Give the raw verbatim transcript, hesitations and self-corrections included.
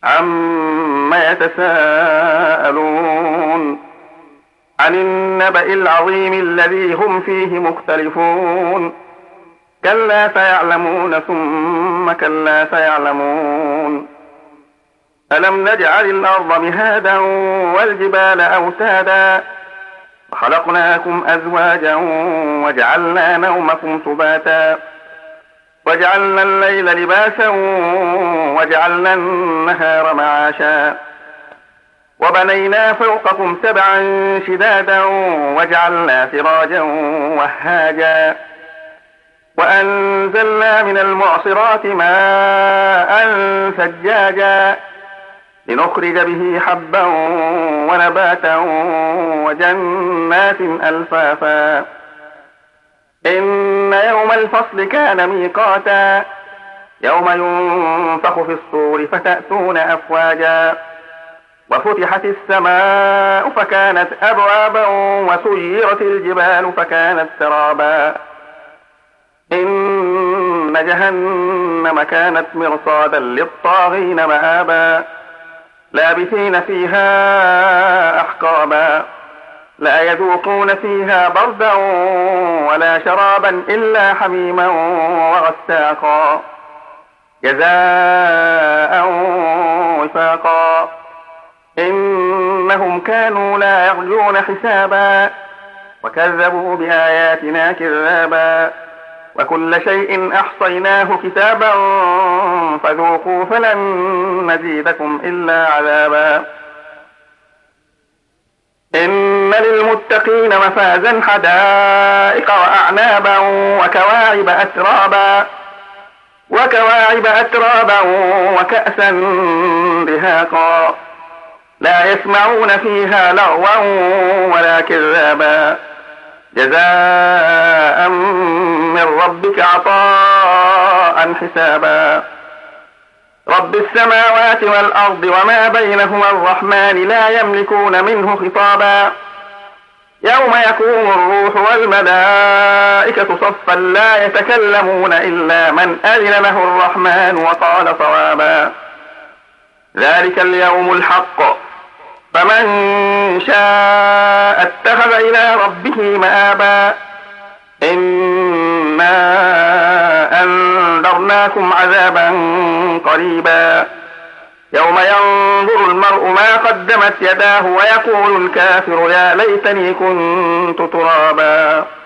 عما يتساءلون عن النبأ العظيم الذي هم فيه مختلفون كلا سيعلمون ثم كلا سيعلمون ألم نجعل الأرض مهادا والجبال أوتادا وخلقناكم أزواجا وجعلنا نومكم سباتا وجعلنا الليل لباسا وجعلنا النهار معاشا وبنينا فوقكم سبعا شدادا وجعلنا سراجا وهاجا وأنزلنا من المعصرات ماء ثجاجا لنخرج به حبا ونباتا وجنات ألفافا إن يوم الفصل كان ميقاتا يوم ينفخ في الصور فتأتون أفواجا وفتحت السماء فكانت أبوابا وسيرت الجبال فكانت سرابا إن جهنم كانت مرصادا للطاغين مآبا لابثين فيها أحقابا لا يذوقون فيها بردا ولا شرابا إلا حميما وغساقا جزاء وفاقا إنهم كانوا لا يرجون حسابا وكذبوا بآياتنا كذابا وكل شيء أحصيناه كتابا فذوقوا فلن نزيدكم إلا عذابا إن للمتقين مفازا حدائق وأعنابا وكواعب أترابا وكواعب أترابا وكأسا دهاقا لا يسمعون فيها لغوا ولا كذابا جزاء من ربك عطاء حسابا رب السماوات والأرض وما بينهما الرحمن لا يملكون منه خطابا يوم يقوم الروح والملائكة صفا لا يتكلمون إلا من أذن له الرحمن وقال صوابا ذلك اليوم الحق فمن شاء اتخذ إلى ربه مآبا إنا أنذرناكم عذابا قريبا يوم ينظر المرء ما قدمت يداه ويقول الكافر يا ليتني كنت ترابا.